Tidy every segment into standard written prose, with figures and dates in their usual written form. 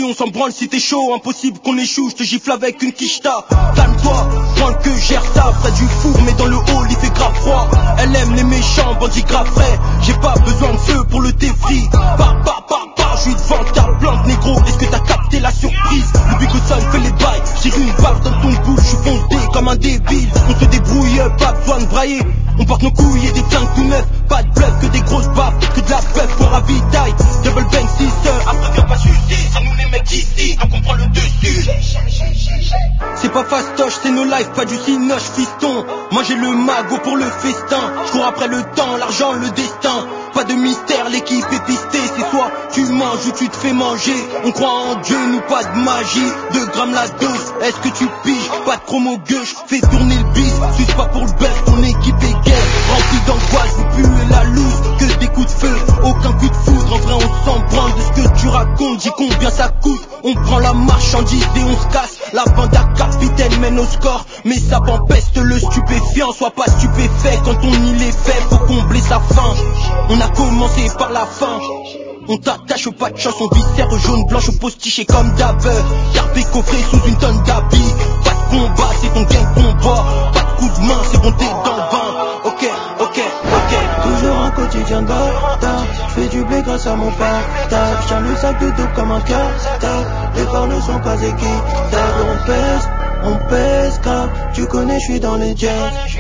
on s'en branle si t'es chaud. Impossible qu'on échoue, je te gifle avec une quicheta. Calme-toi, prends que gère ça. Près du four mais dans le hall il fait grave froid. Elle aime les méchants, bandits grave frais. J'ai pas besoin de feu pour le thé free. Je suis devant ta plante négro. Est-ce que t'as capté la surprise? Le Bigosson fait les bails. J'ai une balle dans ton boule, je suis fondé comme un débile. On se débrouille, pas besoin de brailler. On porte nos couilles et des flingues tout neufs. Pas de bluff, que des grosses baffes, que de la puff pour ravitaille. Double bang 6 heures, après viens pas sucer. C'est nous les mecs d'ici, donc on prend le dessus. C'est pas fastoche, c'est nos lives, pas du cinoche fiston. Moi j'ai le magot pour le festin. Je cours après le temps, l'argent, le destin. Pas de mystère, l'équipe est pistée. C'est soit tu manges ou tu te fais manger. On croit en Dieu, nous pas de magie. 2 grammes la dose, est-ce que tu piges? Pas de promo gauche, fais tourner le bis. Suce pas pour le buzz, ton équipe est guerre. Remplie d'angoisse, vous puez la loose. Que des coups de feu, aucun coup de foudre. En vrai on s'en branle de ce que tu racontes. Dis combien ça coûte. On prend la marchandise et on se casse. La bande à capitaine mène au score. Mais ça empeste le stupéfiant. Sois pas stupéfait quand on y les fait. Faut combler sa faim. On a commencé par la fin. On t'attache pas de chance, on viscère jaune blanche au postiché comme d'hab. Carpé coffré sous une tonne d'habits. Pas de combat, c'est ton gang combat. Pas de coup de main, c'est bon t'es dans le bain. Ok. Toujours un quotidien de bâtard. J'fais du blé grâce à mon partage. J'tiens le sac de dos comme un cartable. Les corps ne sont pas équitables. On pèse grave. Tu connais, j'suis dans les jets.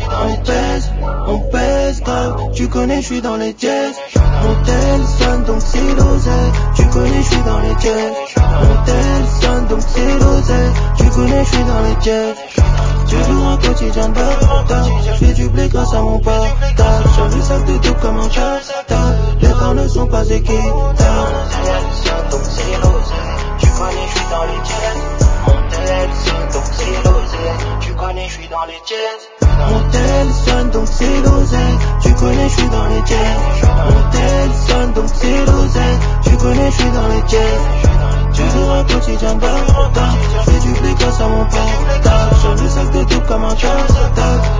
On pèse grave. Tu connais, j'suis dans les jets. Mon tel sonne donc c'est l'oseille. Tu connais, j'suis dans les jets. Mon tel sonne donc c'est l'oseille. Tu connais, j'suis dans les jets. Toujours un quotidien de bâtard. J'fais du blé grâce à mon partage. J'ai le sac de dos comme un cartable. Les corps ne sont pas équitables. Mon tel sonne donc c'est l'oseille. Tu connais, j'suis dans les jets. Mon tel sonne donc c'est l'oseille. Tu connais, j'suis dans les jets. Mon tel sonne donc c'est l'oseille. Tu connais, j'suis dans les jets. Mon tel sonne donc c'est l'oseille. Tu connais, j'suis dans les jets. Toujours un quotidien de bâtard. J'fais du blé grâce à mon partage. J'ai le sac de dos comme un cartable.